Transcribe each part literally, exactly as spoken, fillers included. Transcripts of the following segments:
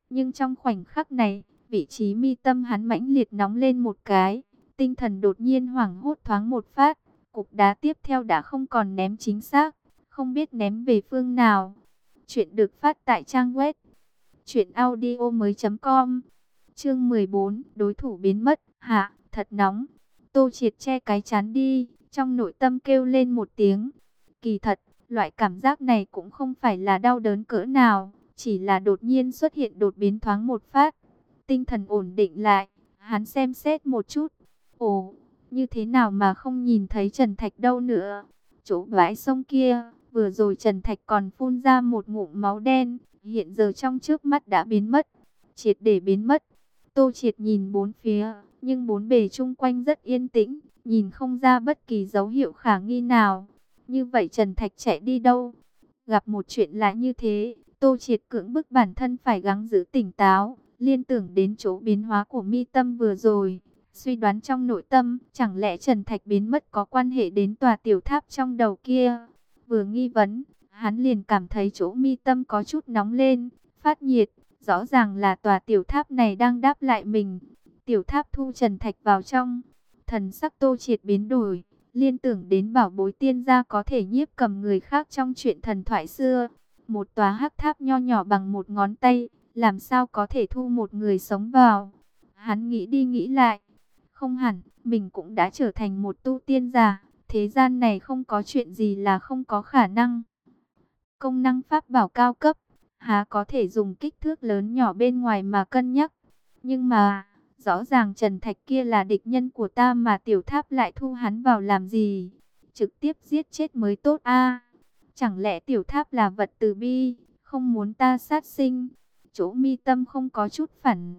Nhưng trong khoảnh khắc này, vị trí mi tâm hắn mãnh liệt nóng lên một cái, tinh thần đột nhiên hoảng hốt thoáng một phát, cục đá tiếp theo đã không còn ném chính xác, không biết ném về phương nào. Chuyện được phát tại trang web truyện audio mới.com. Chương mười bốn, đối thủ biến mất. Hạ, thật nóng. Tô Triệt che cái chán đi, trong nội tâm kêu lên một tiếng. Kỳ thật, loại cảm giác này cũng không phải là đau đớn cỡ nào, chỉ là đột nhiên xuất hiện đột biến thoáng một phát. Tinh thần ổn định lại, hắn xem xét một chút. Ồ, như thế nào mà không nhìn thấy Trần Thạch đâu nữa? Chỗ bãi sông kia, vừa rồi Trần Thạch còn phun ra một ngụm máu đen, hiện giờ trong trước mắt đã biến mất, triệt để biến mất. Tô Triệt nhìn bốn phía, nhưng bốn bề chung quanh rất yên tĩnh, nhìn không ra bất kỳ dấu hiệu khả nghi nào. Như vậy Trần Thạch chạy đi đâu? Gặp một chuyện lạ như thế, Tô Triệt cưỡng bức bản thân phải gắng giữ tỉnh táo, liên tưởng đến chỗ biến hóa của mi tâm vừa rồi. Suy đoán trong nội tâm, chẳng lẽ Trần Thạch biến mất có quan hệ đến tòa tiểu tháp trong đầu kia? Vừa nghi vấn, hắn liền cảm thấy chỗ mi tâm có chút nóng lên, phát nhiệt. Rõ ràng là tòa tiểu tháp này đang đáp lại mình. Tiểu tháp thu Trần Thạch vào trong. Thần sắc Tô Triệt biến đổi, liên tưởng đến bảo bối tiên gia có thể nhiếp cầm người khác trong chuyện thần thoại xưa. Một tòa hắc tháp nho nhỏ bằng một ngón tay, làm sao có thể thu một người sống vào? Hắn nghĩ đi nghĩ lại. Không hẳn, mình cũng đã trở thành một tu tiên giả. Thế gian này không có chuyện gì là không có khả năng. Công năng pháp bảo cao cấp, há có thể dùng kích thước lớn nhỏ bên ngoài mà cân nhắc. Nhưng mà, rõ ràng Trần Thạch kia là địch nhân của ta mà tiểu tháp lại thu hắn vào làm gì? Trực tiếp giết chết mới tốt a. Chẳng lẽ tiểu tháp là vật từ bi, không muốn ta sát sinh? Chỗ mi tâm không có chút phản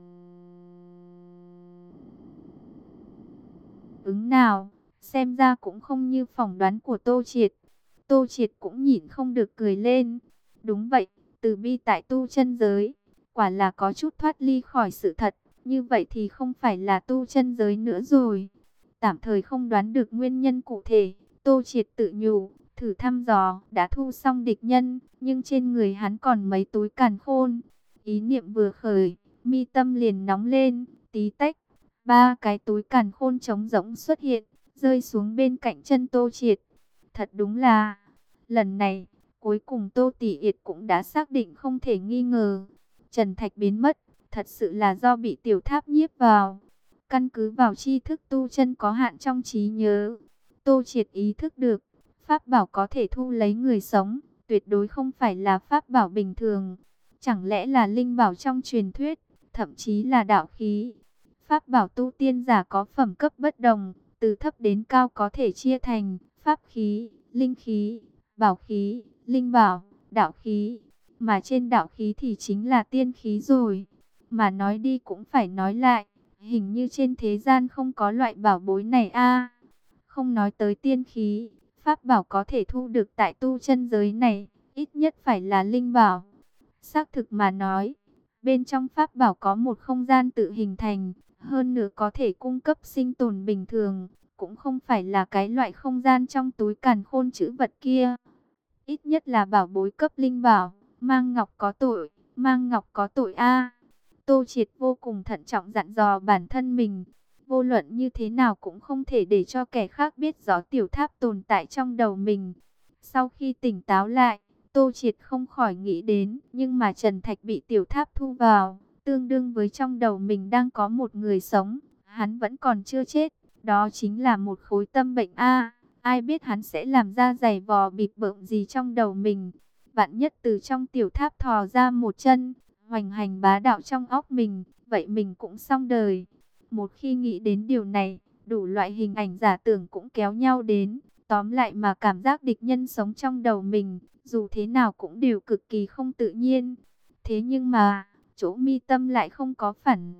ứng nào, xem ra cũng không như phỏng đoán của Tô Triệt. Tô Triệt cũng nhịn không được cười lên. Đúng vậy, từ bi tại tu chân giới, quả là có chút thoát ly khỏi sự thật. Như vậy thì không phải là tu chân giới nữa rồi. Tạm thời không đoán được nguyên nhân cụ thể, Tô Triệt tự nhủ, thử thăm dò, đã thu xong địch nhân, nhưng trên người hắn còn mấy túi càn khôn. Ý niệm vừa khởi, mi tâm liền nóng lên, tí tách, ba cái túi càn khôn trống rỗng xuất hiện, rơi xuống bên cạnh chân Tô Triệt. Thật đúng là, lần này, cuối cùng Tô Tỷ Yệt cũng đã xác định không thể nghi ngờ. Trần Thạch biến mất, thật sự là do bị tiểu tháp nhiếp vào. Căn cứ vào tri thức tu chân có hạn trong trí nhớ, Tô Triệt ý thức được, pháp bảo có thể thu lấy người sống, tuyệt đối không phải là pháp bảo bình thường. Chẳng lẽ là linh bảo trong truyền thuyết, thậm chí là đạo khí. Pháp bảo tu tiên giả có phẩm cấp bất đồng, từ thấp đến cao có thể chia thành pháp khí, linh khí, bảo khí, linh bảo, đạo khí. Mà trên đạo khí thì chính là tiên khí rồi. Mà nói đi cũng phải nói lại, hình như trên thế gian không có loại bảo bối này a. Không nói tới tiên khí, pháp bảo có thể thu được tại tu chân giới này, ít nhất phải là linh bảo. Xác thực mà nói, bên trong pháp bảo có một không gian tự hình thành, hơn nữa có thể cung cấp sinh tồn bình thường, cũng không phải là cái loại không gian trong túi càn khôn chữ vật kia. Ít nhất là bảo bối cấp linh bảo, mang ngọc có tội, mang ngọc có tội a. Tô Triệt vô cùng thận trọng dặn dò bản thân mình, vô luận như thế nào cũng không thể để cho kẻ khác biết rõ tiểu tháp tồn tại trong đầu mình. Sau khi tỉnh táo lại, Tô Triệt không khỏi nghĩ đến, nhưng mà Trần Thạch bị tiểu tháp thu vào, tương đương với trong đầu mình đang có một người sống, hắn vẫn còn chưa chết, đó chính là một khối tâm bệnh a. Ai biết hắn sẽ làm ra giày vò bịp bợm gì trong đầu mình. Vạn nhất từ trong tiểu tháp thò ra một chân, hoành hành bá đạo trong óc mình, vậy mình cũng xong đời. Một khi nghĩ đến điều này, đủ loại hình ảnh giả tưởng cũng kéo nhau đến. Tóm lại mà cảm giác địch nhân sống trong đầu mình, dù thế nào cũng đều cực kỳ không tự nhiên. Thế nhưng mà, chỗ mi tâm lại không có phản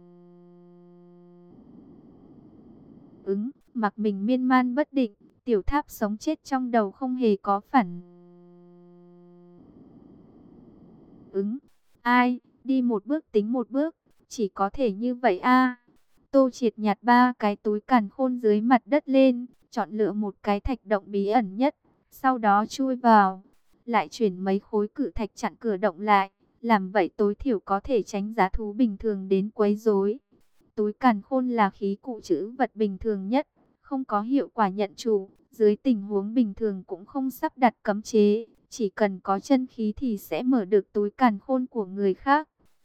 ứng, mặc mình miên man bất định. Tiểu tháp sống chết trong đầu không hề có phản ứng. Ai, đi một bước tính một bước, chỉ có thể như vậy a. Tô Triệt nhặt ba cái túi càn khôn dưới mặt đất lên, chọn lựa một cái thạch động bí ẩn nhất, sau đó chui vào, lại chuyển mấy khối cự thạch chặn cửa động lại, Làm vậy tối thiểu có thể tránh giá thú bình thường đến quấy rối. Túi càn khôn là khí cụ trữ vật bình thường nhất, không có hiệu quả nhận chủ, dưới tình huống bình thường cũng không sắp đặt cấm chế, chỉ cần có chân khí thì sẽ mở được túi càn khôn của người khác.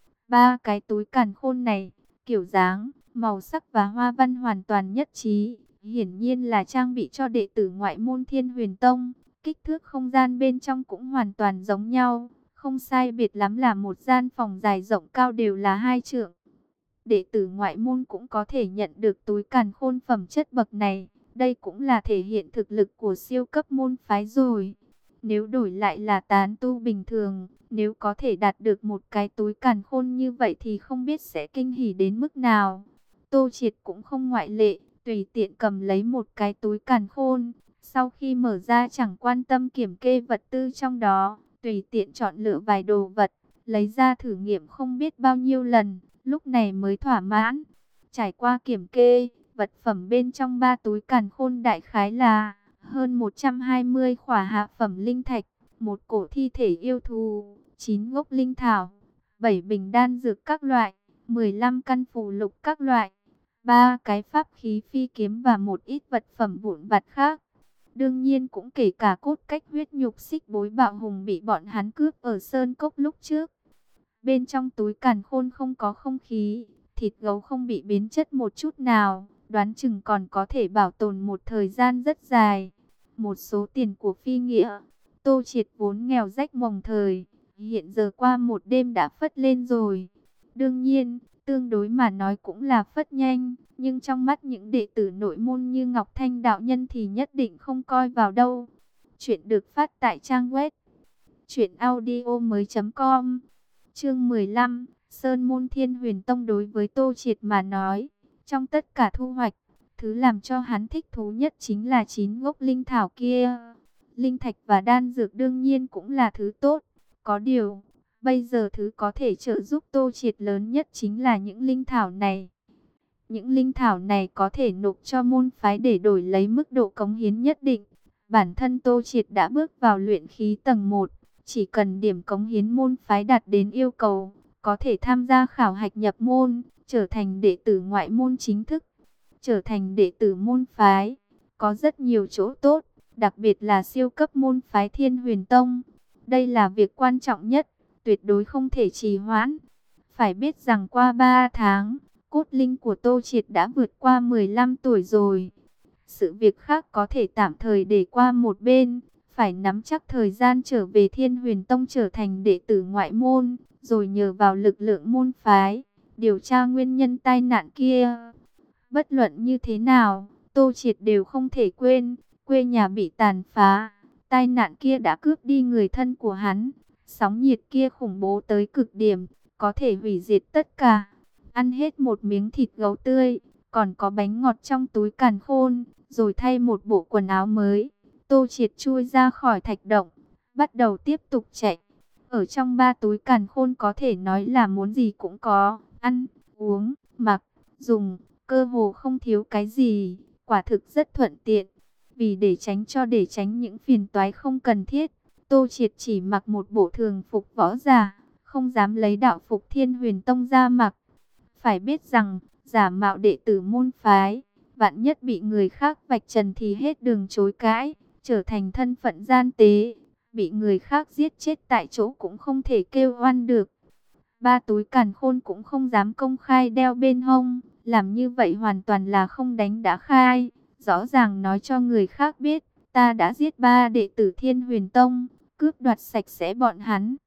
Ba cái túi càn khôn này, kiểu dáng, màu sắc và hoa văn hoàn toàn nhất trí, hiển nhiên là trang bị cho đệ tử ngoại môn Thiên Huyền Tông, kích thước không gian bên trong cũng hoàn toàn giống nhau, không sai biệt lắm là một gian phòng dài rộng cao đều là hai trượng. Đệ tử ngoại môn cũng có thể nhận được túi càn khôn phẩm chất bậc này, đây cũng là thể hiện thực lực của siêu cấp môn phái rồi. Nếu đổi lại là tán tu bình thường, nếu có thể đạt được một cái túi càn khôn như vậy thì không biết sẽ kinh hỉ đến mức nào. Tô Triệt cũng không ngoại lệ, tùy tiện cầm lấy một cái túi càn khôn, sau khi mở ra chẳng quan tâm kiểm kê vật tư trong đó, tùy tiện chọn lựa vài đồ vật, lấy ra thử nghiệm không biết bao nhiêu lần, lúc này mới thỏa mãn. Trải qua kiểm kê, vật phẩm bên trong ba túi càn khôn đại khái là hơn một trăm hai mươi khỏa hạ phẩm linh thạch, một cổ thi thể yêu thú, chín gốc linh thảo, bảy bình đan dược các loại, mười lăm căn phù lục các loại, ba cái pháp khí phi kiếm và một ít vật phẩm vụn vặt khác. Đương nhiên cũng kể cả cốt cách huyết nhục xích bối bạo hùng bị bọn hắn cướp ở Sơn Cốc lúc trước. Bên trong túi càn khôn không có không khí, thịt gấu không bị biến chất một chút nào, đoán chừng còn có thể bảo tồn một thời gian rất dài. Một số tiền của phi nghĩa, Tô Triệt vốn nghèo rách mồng thời, hiện giờ qua một đêm đã phất lên rồi. Đương nhiên, tương đối mà nói cũng là phất nhanh, nhưng trong mắt những đệ tử nội môn như Ngọc Thanh đạo nhân thì nhất định không coi vào đâu. Chuyện được phát tại trang web truyện audio mới.com. Chương mười lăm, Sơn môn Thiên Huyền Tông. Đối với Tô Triệt mà nói, trong tất cả thu hoạch, thứ làm cho hắn thích thú nhất chính là chín gốc linh thảo kia. Linh thạch và đan dược đương nhiên cũng là thứ tốt, có điều, bây giờ thứ có thể trợ giúp Tô Triệt lớn nhất chính là những linh thảo này. Những linh thảo này có thể nộp cho môn phái để đổi lấy mức độ cống hiến nhất định. Bản thân Tô Triệt đã bước vào luyện khí tầng một, chỉ cần điểm cống hiến môn phái đạt đến yêu cầu, có thể tham gia khảo hạch nhập môn, trở thành đệ tử ngoại môn chính thức. Trở thành đệ tử môn phái, có rất nhiều chỗ tốt, đặc biệt là siêu cấp môn phái Thiên Huyền Tông. Đây là việc quan trọng nhất, tuyệt đối không thể trì hoãn. Phải biết rằng qua ba tháng, cốt linh của Tô Triệt đã vượt qua mười lăm tuổi rồi. Sự việc khác có thể tạm thời để qua một bên, phải nắm chắc thời gian trở về Thiên Huyền Tông trở thành đệ tử ngoại môn, rồi nhờ vào lực lượng môn phái, điều tra nguyên nhân tai nạn kia. Bất luận như thế nào, Tô Triệt đều không thể quên, quê nhà bị tàn phá, tai nạn kia đã cướp đi người thân của hắn, sóng nhiệt kia khủng bố tới cực điểm, có thể hủy diệt tất cả. Ăn hết một miếng thịt gấu tươi, còn có bánh ngọt trong túi càn khôn, rồi thay một bộ quần áo mới. Tô Triệt chui ra khỏi thạch động, bắt đầu tiếp tục chạy. Ở trong ba túi càn khôn có thể nói là muốn gì cũng có, ăn, uống, mặc, dùng, cơ hồ không thiếu cái gì, quả thực rất thuận tiện. Vì để tránh cho để tránh những phiền toái không cần thiết, Tô Triệt chỉ mặc một bộ thường phục võ giả, không dám lấy đạo phục Thiên Huyền Tông ra mặc. Phải biết rằng, giả mạo đệ tử môn phái, vạn nhất bị người khác vạch trần thì hết đường chối cãi, trở thành thân phận gian tế, bị người khác giết chết tại chỗ cũng không thể kêu oan được. Ba túi càn khôn cũng không dám công khai đeo bên hông, làm như vậy hoàn toàn là không đánh đã khai, rõ ràng nói cho người khác biết, ta đã giết ba đệ tử Thiên Huyền Tông, cướp đoạt sạch sẽ bọn hắn.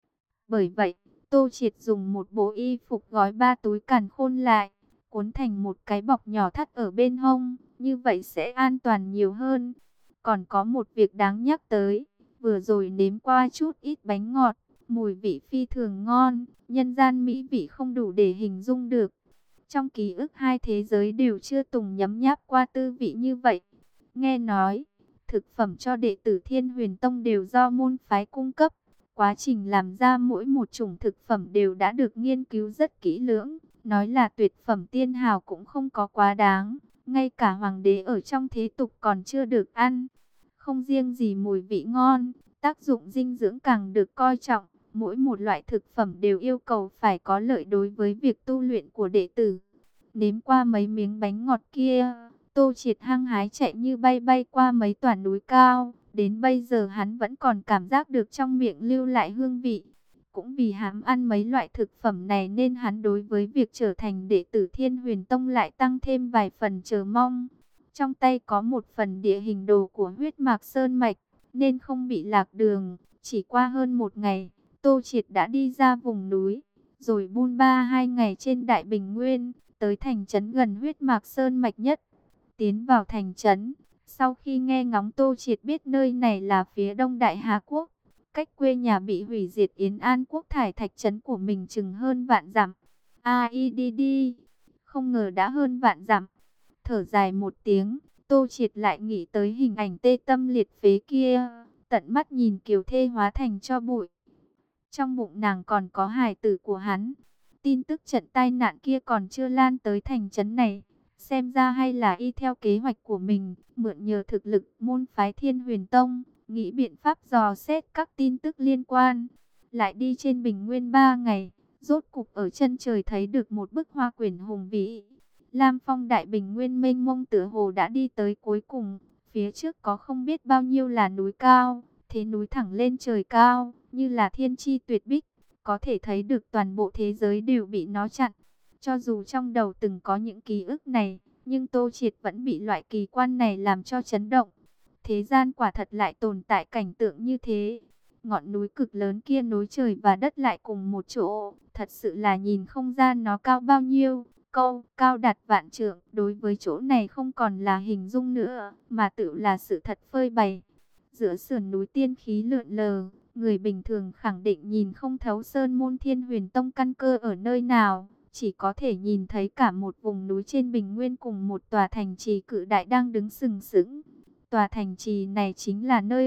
Bởi vậy, Tô Triệt dùng một bộ y phục gói ba túi càn khôn lại, cuốn thành một cái bọc nhỏ thắt ở bên hông, như vậy sẽ an toàn nhiều hơn. Còn có một việc đáng nhắc tới, vừa rồi nếm qua chút ít bánh ngọt, mùi vị phi thường ngon, nhân gian mỹ vị không đủ để hình dung được. Trong ký ức hai thế giới đều chưa từng nhấm nháp qua tư vị như vậy. Nghe nói, thực phẩm cho đệ tử Thiên Huyền Tông đều do môn phái cung cấp. Quá trình làm ra mỗi một chủng thực phẩm đều đã được nghiên cứu rất kỹ lưỡng. Nói là tuyệt phẩm tiên hào cũng không có quá đáng. Ngay cả hoàng đế ở trong thế tục còn chưa được ăn. Không riêng gì mùi vị ngon, tác dụng dinh dưỡng càng được coi trọng. Mỗi một loại thực phẩm đều yêu cầu phải có lợi đối với việc tu luyện của đệ tử. Nếm qua mấy miếng bánh ngọt kia, Tô Triệt hăng hái chạy như bay bay qua mấy tòa núi cao. Đến bây giờ hắn vẫn còn cảm giác được trong miệng lưu lại hương vị. Cũng vì hám ăn mấy loại thực phẩm này nên hắn đối với việc trở thành đệ tử Thiên Huyền Tông lại tăng thêm vài phần chờ mong. Trong tay có một phần địa hình đồ của huyết mạc sơn mạch, nên không bị lạc đường. Chỉ qua hơn một ngày, Tô Triệt đã đi ra vùng núi, rồi buôn ba hai ngày trên Đại Bình Nguyên, tới thành trấn gần huyết mạc sơn mạch nhất. Tiến vào thành trấn, sau khi nghe ngóng Tô Triệt biết nơi này là phía đông Đại Hà Quốc, cách quê nhà bị hủy diệt Yến An Quốc thải thạch trấn của mình chừng hơn vạn dặm. A I D D, không ngờ đã hơn vạn dặm. Thở dài một tiếng, Tô Triệt lại nghĩ tới hình ảnh tê tâm liệt phế kia, tận mắt nhìn Kiều Thê hóa thành tro bụi. Trong bụng nàng còn có hài tử của hắn. Tin tức trận tai nạn kia còn chưa lan tới thành trấn này. Xem ra hay là y theo kế hoạch của mình, mượn nhờ thực lực môn phái Thiên Huyền Tông, nghĩ biện pháp dò xét các tin tức liên quan. Lại đi trên bình nguyên ba ngày, rốt cục ở chân trời thấy được một bức hoa quyển hùng vĩ. Lam Phong Đại Bình Nguyên mênh mông tựa hồ đã đi tới cuối cùng. Phía trước có không biết bao nhiêu là núi cao, thế núi thẳng lên trời cao, như là thiên chi tuyệt bích. Có thể thấy được toàn bộ thế giới đều bị nó chặn. Cho dù trong đầu từng có những ký ức này, nhưng Tô Triệt vẫn bị loại kỳ quan này làm cho chấn động. Thế gian quả thật lại tồn tại cảnh tượng như thế. Ngọn núi cực lớn kia nối trời và đất lại cùng một chỗ, thật sự là nhìn không ra nó cao bao nhiêu. Câu cao đạt vạn trượng đối với chỗ này không còn là hình dung nữa, mà tự là sự thật phơi bày. Giữa sườn núi tiên khí lượn lờ, người bình thường khẳng định nhìn không thấu sơn môn Thiên Huyền Tông căn cơ ở nơi nào. Chỉ có thể nhìn thấy cả một vùng núi trên bình nguyên cùng một tòa thành trì cự đại đang đứng sừng sững. Tòa thành trì này chính là nơi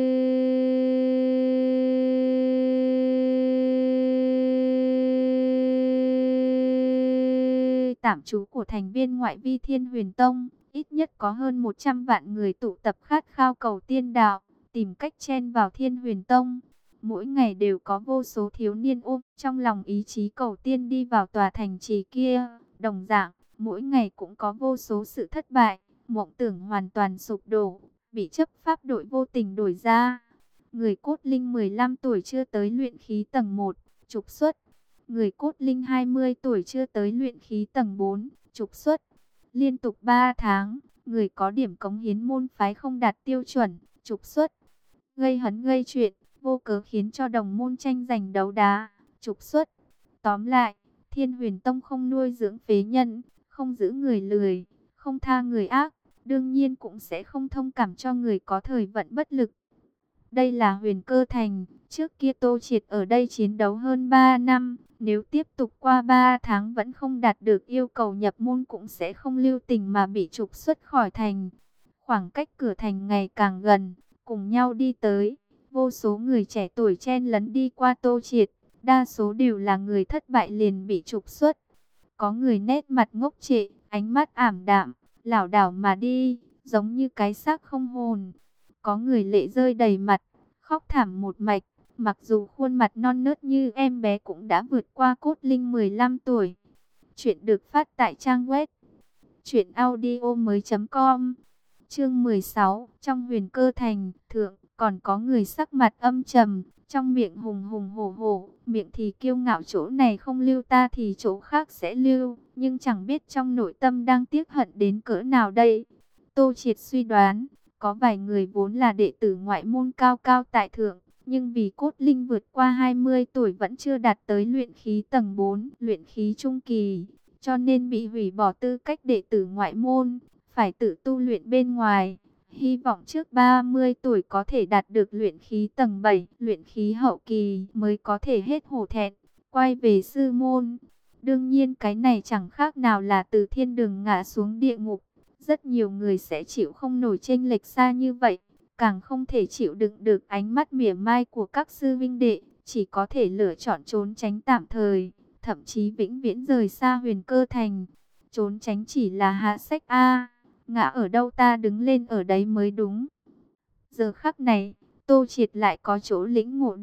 tạm trú của thành viên ngoại vi Thiên Huyền Tông. Ít nhất có hơn một trăm vạn người tụ tập khát khao cầu tiên đạo, tìm cách chen vào Thiên Huyền Tông. Mỗi ngày đều có vô số thiếu niên ôm trong lòng ý chí cầu tiên đi vào tòa thành trì kia. Đồng dạng, mỗi ngày cũng có vô số sự thất bại, mộng tưởng hoàn toàn sụp đổ, bị chấp pháp đội vô tình đổi ra. Người cốt linh mười lăm tuổi chưa tới luyện khí tầng một, trục xuất. Người cốt linh hai mươi tuổi chưa tới luyện khí tầng bốn, trục xuất. Liên tục ba tháng, người có điểm cống hiến môn phái không đạt tiêu chuẩn, trục xuất. Gây hấn gây chuyện, vô cớ khiến cho đồng môn tranh giành đấu đá, trục xuất. Tóm lại, Thiên Huyền Tông không nuôi dưỡng phế nhân, không giữ người lười, không tha người ác, đương nhiên cũng sẽ không thông cảm cho người có thời vận bất lực. Đây là Huyền Cơ Thành, trước kia Tô Triệt ở đây chiến đấu hơn ba năm, nếu tiếp tục qua ba tháng vẫn không đạt được yêu cầu nhập môn cũng sẽ không lưu tình mà bị trục xuất khỏi thành. Khoảng cách cửa thành ngày càng gần, cùng nhau đi tới, vô số người trẻ tuổi chen lấn đi qua Tô Triệt, đa số đều là người thất bại liền bị trục xuất. Có người nét mặt ngốc trệ, ánh mắt ảm đạm, lảo đảo mà đi, giống như cái xác không hồn. Có người lệ rơi đầy mặt, khóc thảm một mạch, mặc dù khuôn mặt non nớt như em bé cũng đã vượt qua cốt linh mười lăm tuổi. Chuyện được phát tại trang web truyện audio mới chấm com. Chương mười sáu, trong Huyền Cơ Thành, thượng còn có người sắc mặt âm trầm, trong miệng hùng hùng hổ hổ, miệng thì kiêu ngạo chỗ này không lưu ta thì chỗ khác sẽ lưu, nhưng chẳng biết trong nội tâm đang tiếc hận đến cỡ nào đây. Tô Triệt suy đoán, có vài người vốn là đệ tử ngoại môn cao cao tại thượng, nhưng vì cốt linh vượt qua hai mươi tuổi vẫn chưa đạt tới luyện khí tầng bốn, luyện khí trung kỳ, cho nên bị hủy bỏ tư cách đệ tử ngoại môn, phải tự tu luyện bên ngoài. Hy vọng trước ba mươi tuổi có thể đạt được luyện khí tầng bảy, luyện khí hậu kỳ mới có thể hết hổ thẹn, quay về sư môn. Đương nhiên cái này chẳng khác nào là từ thiên đường ngã xuống địa ngục. Rất nhiều người sẽ chịu không nổi chênh lệch xa như vậy, càng không thể chịu đựng được ánh mắt mỉa mai của các sư vinh đệ, chỉ có thể lựa chọn trốn tránh tạm thời, thậm chí vĩnh viễn rời xa Huyền Cơ Thành. Trốn tránh chỉ là hạ sách A, ngã ở đâu ta đứng lên ở đấy mới đúng. Giờ khắc này, Tô Triệt lại có chỗ lĩnh ngộ được,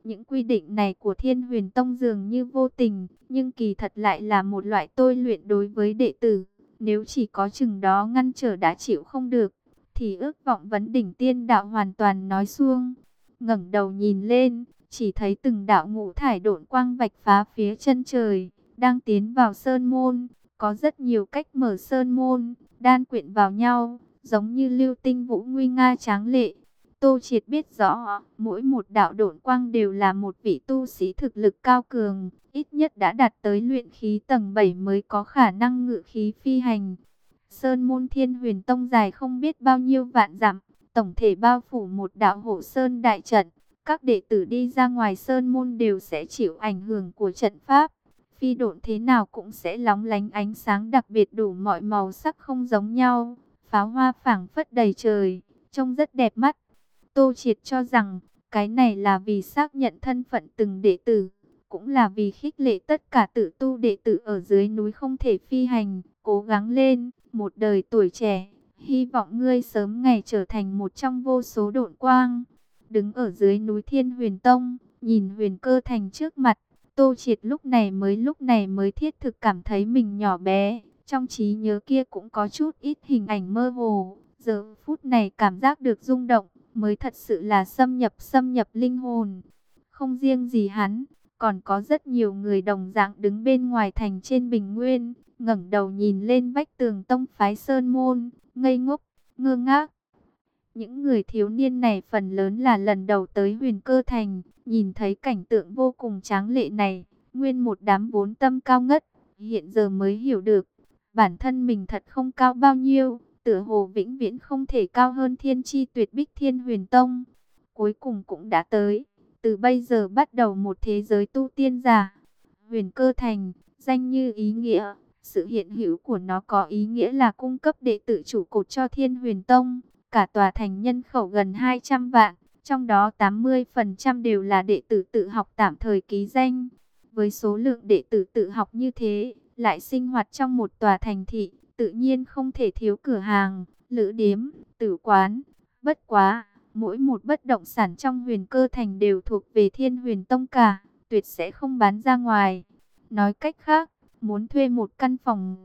Những quy định này của Thiên Huyền Tông dường như vô tình, nhưng kỳ thật lại là một loại tôi luyện đối với đệ tử. Nếu chỉ có chừng đó ngăn trở đã chịu không được, thì ước vọng vấn đỉnh tiên đạo hoàn toàn nói suông. Ngẩng đầu nhìn lên, chỉ thấy từng đạo ngũ thải độn quang vạch phá phía chân trời, đang tiến vào sơn môn. Có rất nhiều cách mở sơn môn, đan quyện vào nhau, giống như lưu tinh vũ nguy nga tráng lệ. Tô Triệt biết rõ, mỗi một đạo độn quang đều là một vị tu sĩ thực lực cao cường, ít nhất đã đạt tới luyện khí tầng bảy mới có khả năng ngự khí phi hành. Sơn môn Thiên Huyền Tông dài không biết bao nhiêu vạn dặm, tổng thể bao phủ một đạo hộ sơn đại trận. Các đệ tử đi ra ngoài sơn môn đều sẽ chịu ảnh hưởng của trận pháp. Phi độn thế nào cũng sẽ lóng lánh ánh sáng đặc biệt, đủ mọi màu sắc không giống nhau. Pháo hoa phảng phất đầy trời, trông rất đẹp mắt. Tô Triệt cho rằng, cái này là vì xác nhận thân phận từng đệ tử, cũng là vì khích lệ tất cả tự tu đệ tử ở dưới núi không thể phi hành, cố gắng lên, một đời tuổi trẻ, hy vọng ngươi sớm ngày trở thành một trong vô số độn quang. Đứng ở dưới núi Thiên Huyền Tông, nhìn Huyền Cơ Thành trước mặt, Tô Triệt lúc này mới lúc này mới thiết thực cảm thấy mình nhỏ bé, trong trí nhớ kia cũng có chút ít hình ảnh mơ hồ, giờ phút này cảm giác được rung động, mới thật sự là xâm nhập xâm nhập linh hồn. Không riêng gì hắn, còn có rất nhiều người đồng dạng đứng bên ngoài thành trên bình nguyên, ngẩng đầu nhìn lên vách tường tông phái sơn môn, ngây ngốc, ngơ ngác. Những người thiếu niên này phần lớn là lần đầu tới Huyền Cơ Thành, nhìn thấy cảnh tượng vô cùng tráng lệ này, nguyên một đám vốn tâm cao ngất, hiện giờ mới hiểu được, bản thân mình thật không cao bao nhiêu, tựa hồ vĩnh viễn không thể cao hơn thiên chi tuyệt bích Thiên Huyền Tông. Cuối cùng cũng đã tới, từ bây giờ bắt đầu một thế giới tu tiên giả. Huyền Cơ Thành, danh như ý nghĩa, sự hiện hữu của nó có ý nghĩa là cung cấp đệ tử trụ cột cho Thiên Huyền Tông. Cả tòa thành nhân khẩu gần hai trăm vạn, trong đó tám mươi phần trăm đều là đệ tử tự học tạm thời ký danh. Với số lượng đệ tử tự học như thế, lại sinh hoạt trong một tòa thành thị, tự nhiên không thể thiếu cửa hàng, lữ điếm, tử quán. Bất quá, mỗi một bất động sản trong Huyền Cơ Thành đều thuộc về Thiên Huyền Tông cả, tuyệt sẽ không bán ra ngoài. Nói cách khác, muốn thuê một căn phòng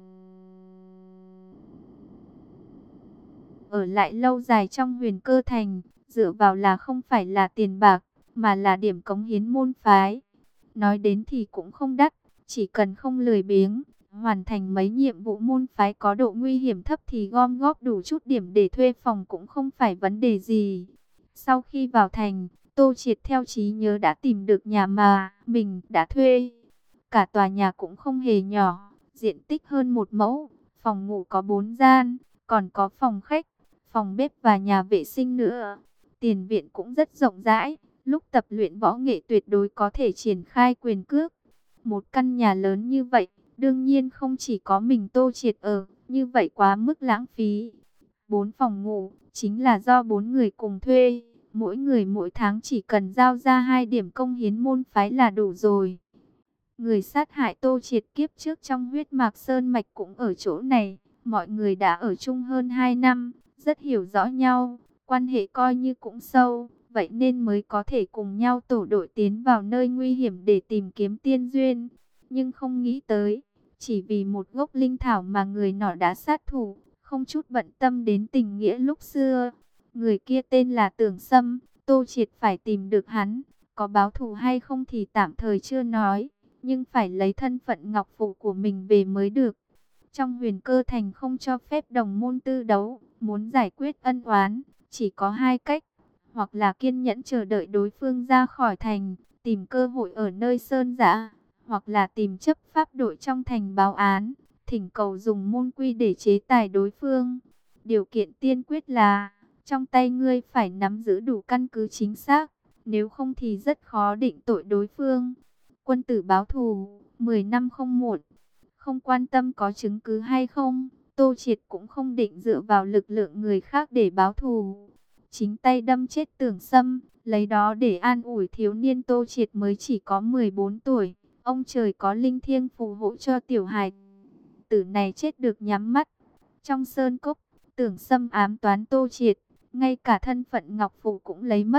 ở lại lâu dài trong Huyền Cơ Thành, dựa vào là không phải là tiền bạc, mà là điểm cống hiến môn phái. Nói đến thì cũng không đắt, chỉ cần không lười biếng, hoàn thành mấy nhiệm vụ môn phái có độ nguy hiểm thấp thì gom góp đủ chút điểm để thuê phòng cũng không phải vấn đề gì. Sau khi vào thành, Tô Triệt theo trí nhớ đã tìm được nhà mà mình đã thuê. Cả tòa nhà cũng không hề nhỏ, diện tích hơn một mẫu, phòng ngủ có bốn gian, còn có phòng khách, phòng bếp và nhà vệ sinh nữa. Tiền viện cũng rất rộng rãi, lúc tập luyện võ nghệ tuyệt đối có thể triển khai quyền cước. Một căn nhà lớn như vậy, đương nhiên không chỉ có mình Tô Triệt ở, như vậy quá mức lãng phí. Bốn phòng ngủ, chính là do bốn người cùng thuê, mỗi người mỗi tháng chỉ cần giao ra hai điểm công hiến môn phái là đủ rồi. Người sát hại Tô Triệt kiếp trước trong huyết mạc sơn mạch cũng ở chỗ này, mọi người đã ở chung hơn hai năm, rất hiểu rõ nhau, quan hệ coi như cũng sâu, vậy nên mới có thể cùng nhau tổ đội tiến vào nơi nguy hiểm để tìm kiếm tiên duyên. Nhưng không nghĩ tới, chỉ vì một gốc linh thảo mà người nọ đã sát thủ, không chút bận tâm đến tình nghĩa lúc xưa. Người kia tên là Tưởng Sâm, Tô Triệt phải tìm được hắn, có báo thù hay không thì tạm thời chưa nói, nhưng phải lấy thân phận ngọc phụ của mình về mới được. Trong Huyền Cơ Thành không cho phép đồng môn tư đấu, muốn giải quyết ân oán, chỉ có hai cách, hoặc là kiên nhẫn chờ đợi đối phương ra khỏi thành, tìm cơ hội ở nơi sơn dã, hoặc là tìm chấp pháp đội trong thành báo án, thỉnh cầu dùng môn quy để chế tài đối phương. Điều kiện tiên quyết là, trong tay ngươi phải nắm giữ đủ căn cứ chính xác, nếu không thì rất khó định tội đối phương. Quân tử báo thù, mười năm không muộn. Không quan tâm có chứng cứ hay không, Tô Triệt cũng không định dựa vào lực lượng người khác để báo thù. Chính tay đâm chết Tưởng Sâm, lấy đó để an ủi thiếu niên Tô Triệt mới chỉ có mười bốn tuổi. Ông trời có linh thiêng phù hộ cho tiểu hài tử này chết được nhắm mắt. Trong sơn cốc, Tưởng Sâm ám toán Tô Triệt, ngay cả thân phận ngọc phụ cũng lấy mất.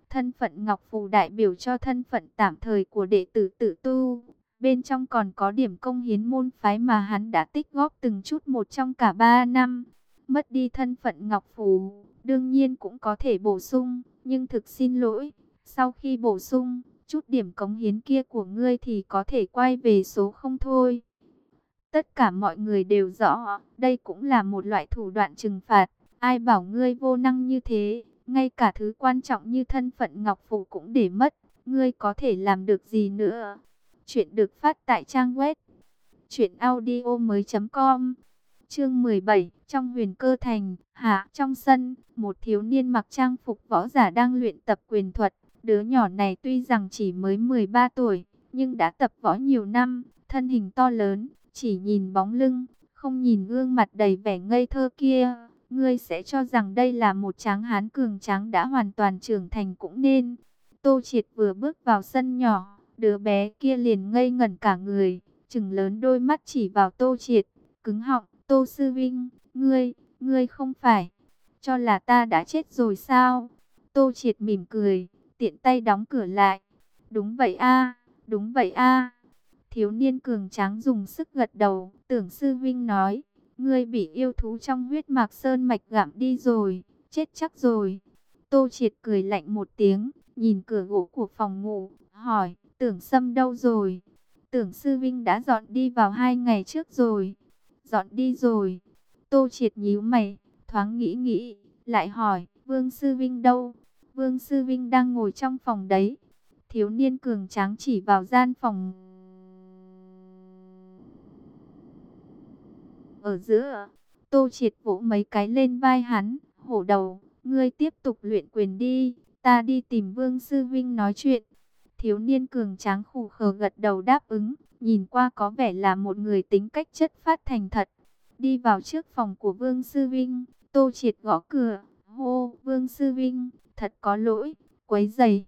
Thân phận ngọc phù đại biểu cho thân phận tạm thời của đệ tử tự tu. Bên trong còn có điểm công hiến môn phái mà hắn đã tích góp từng chút một trong cả ba năm. Mất đi thân phận ngọc phù, đương nhiên cũng có thể bổ sung, nhưng thực xin lỗi, sau khi bổ sung, chút điểm cống hiến kia của ngươi thì có thể quay về số không thôi. Tất cả mọi người đều rõ, đây cũng là một loại thủ đoạn trừng phạt. Ai bảo ngươi vô năng như thế, ngay cả thứ quan trọng như thân phận ngọc phù cũng để mất, ngươi có thể làm được gì nữa. Chuyện được phát tại trang web truyện audio mới chấm com. Chương mười bảy, trong Huyền Cơ Thành, hạ trong sân, một thiếu niên mặc trang phục võ giả đang luyện tập quyền thuật. Đứa nhỏ này tuy rằng chỉ mới mười ba tuổi, nhưng đã tập võ nhiều năm, thân hình to lớn, chỉ nhìn bóng lưng, không nhìn gương mặt đầy vẻ ngây thơ kia, ngươi sẽ cho rằng đây là một tráng hán cường tráng đã hoàn toàn trưởng thành cũng nên. Tô Triệt vừa bước vào sân nhỏ, đứa bé kia liền ngây ngẩn cả người, trừng lớn đôi mắt chỉ vào Tô Triệt, cứng họng. Tô sư vinh, ngươi, ngươi không phải cho là ta đã chết rồi sao? Tô Triệt mỉm cười, tiện tay đóng cửa lại. Đúng vậy a, đúng vậy a. Thiếu niên cường tráng dùng sức gật đầu. Tưởng sư vinh nói, ngươi bị yêu thú trong huyết mạc sơn mạch gặm đi rồi, chết chắc rồi. Tô Triệt cười lạnh một tiếng, nhìn cửa gỗ của phòng ngủ, hỏi, Tưởng Sâm đâu rồi? Tưởng sư vinh đã dọn đi vào hai ngày trước rồi. Dọn đi rồi. Tô Triệt nhíu mày, thoáng nghĩ nghĩ, lại hỏi, Vương Sư Vinh đâu? Vương Sư Vinh đang ngồi trong phòng đấy. Thiếu niên cường tráng chỉ vào gian phòng ở giữa. Tô Triệt vỗ mấy cái lên vai hắn, hổ đầu, ngươi tiếp tục luyện quyền đi, ta đi tìm Vương Sư Vinh nói chuyện. Thiếu niên cường tráng khù khờ gật đầu đáp ứng, nhìn qua có vẻ là một người tính cách chất phát thành thật. Đi vào trước phòng của Vương Sư Vinh, Tô Triệt gõ cửa, hô, Vương Sư Vinh, thật có lỗi, quấy rầy.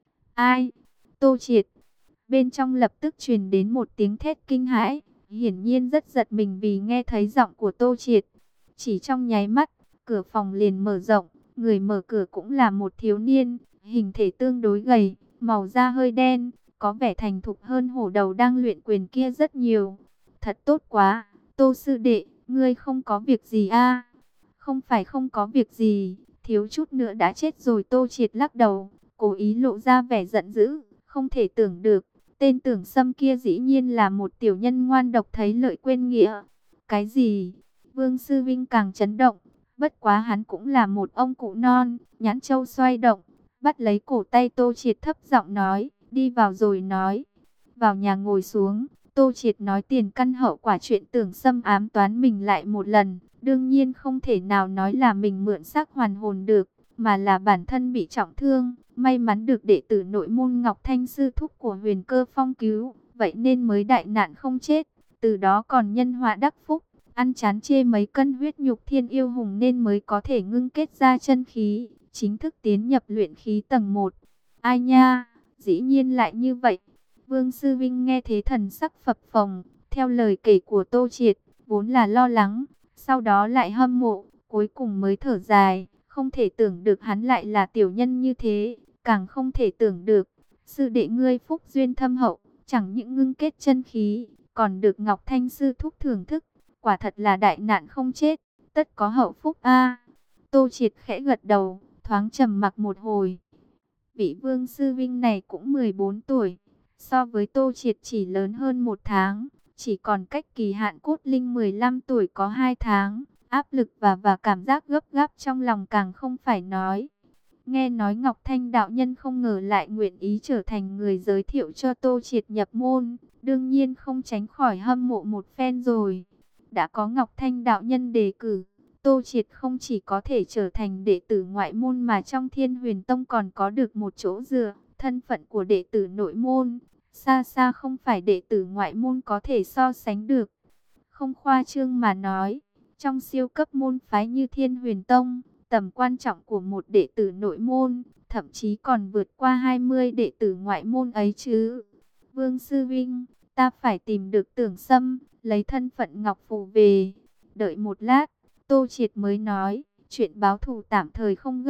Ai? Tô Triệt. Bên trong lập tức truyền đến một tiếng thét kinh hãi, hiển nhiên rất giật mình vì nghe thấy giọng của Tô Triệt. Chỉ trong nháy mắt, cửa phòng liền mở rộng, người mở cửa cũng là một thiếu niên, hình thể tương đối gầy, màu da hơi đen, có vẻ thành thục hơn hổ đầu đang luyện quyền kia rất nhiều. Thật tốt quá, Tô sư đệ, ngươi không có việc gì a? Không phải không có việc gì, thiếu chút nữa đã chết rồi. Tô Triệt lắc đầu, cố ý lộ ra vẻ giận dữ, không thể tưởng được, tên Tưởng Sâm kia dĩ nhiên là một tiểu nhân ngoan độc thấy lợi quên nghĩa. Cái gì? Vương Sư Vinh càng chấn động, bất quá hắn cũng là một ông cụ non, nhãn châu xoay động, bắt lấy cổ tay Tô Triệt thấp giọng nói, đi vào rồi nói. Vào nhà ngồi xuống, Tô Triệt nói tiền căn hậu quả chuyện Tưởng Sâm ám toán mình lại một lần. Đương nhiên không thể nào nói là mình mượn xác hoàn hồn được, mà là bản thân bị trọng thương. May mắn được đệ tử nội môn Ngọc Thanh sư thúc của Huyền Cơ Phong cứu, vậy nên mới đại nạn không chết. Từ đó còn nhân họa đắc phúc, ăn chán chê mấy cân huyết nhục thiên yêu hùng nên mới có thể ngưng kết ra chân khí, chính thức tiến nhập luyện khí tầng một. Ai nha, dĩ nhiên lại như vậy. Vương Sư Vinh nghe thế thần sắc phập phồng, theo lời kể của Tô Triệt, vốn là lo lắng, sau đó lại hâm mộ, cuối cùng mới thở dài, không thể tưởng được hắn lại là tiểu nhân như thế, càng không thể tưởng được, sư đệ ngươi phúc duyên thâm hậu, chẳng những ngưng kết chân khí, còn được Ngọc Thanh sư thúc thưởng thức, quả thật là đại nạn không chết, tất có hậu phúc a. Tô Triệt khẽ gật đầu, thoáng trầm mặc một hồi. Vị Vương Sư Vinh này cũng mười bốn tuổi, so với Tô Triệt chỉ lớn hơn một tháng, chỉ còn cách kỳ hạn cốt linh mười lăm tuổi có hai tháng, áp lực và và cảm giác gấp gáp trong lòng càng không phải nói. Nghe nói Ngọc Thanh đạo nhân không ngờ lại nguyện ý trở thành người giới thiệu cho Tô Triệt nhập môn, đương nhiên không tránh khỏi hâm mộ một phen rồi. Đã có Ngọc Thanh đạo nhân đề cử, Tô Triệt không chỉ có thể trở thành đệ tử ngoại môn mà trong Thiên Huyền Tông còn có được một chỗ dựa, thân phận của đệ tử nội môn, xa xa không phải đệ tử ngoại môn có thể so sánh được. Không khoa trương mà nói, trong siêu cấp môn phái như Thiên Huyền Tông, tầm quan trọng của một đệ tử nội môn, thậm chí còn vượt qua hai mươi đệ tử ngoại môn ấy chứ. Vương Sư Vinh, ta phải tìm được Tưởng Sâm, lấy thân phận Ngọc Phù về. Đợi một lát, Tô Triệt mới nói, chuyện báo thù tạm thời không gấp,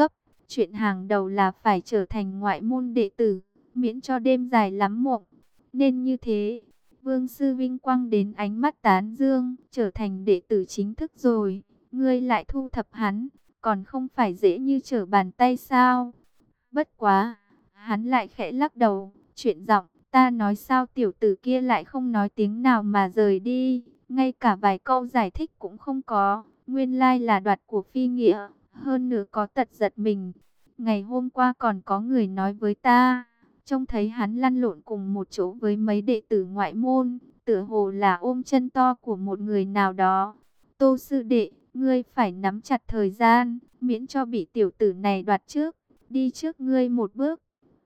chuyện hàng đầu là phải trở thành ngoại môn đệ tử, miễn cho đêm dài lắm mộng. Nên như thế, Vương Sư Vinh quăng đến ánh mắt tán dương, trở thành đệ tử chính thức rồi, ngươi lại thu thập hắn, còn không phải dễ như trở bàn tay sao? Bất quá, hắn lại khẽ lắc đầu, chuyện giọng, ta nói sao tiểu tử kia lại không nói tiếng nào mà rời đi, ngay cả vài câu giải thích cũng không có, nguyên lai là đoạt của Phi Nghĩa, hơn nữa có tật giật mình. Ngày hôm qua còn có người nói với ta, trông thấy hắn lăn lộn cùng một chỗ với mấy đệ tử ngoại môn, tựa hồ là ôm chân to của một người nào đó. Tô sư đệ, ngươi phải nắm chặt thời gian, miễn cho bị tiểu tử này đoạt trước, đi trước ngươi một bước.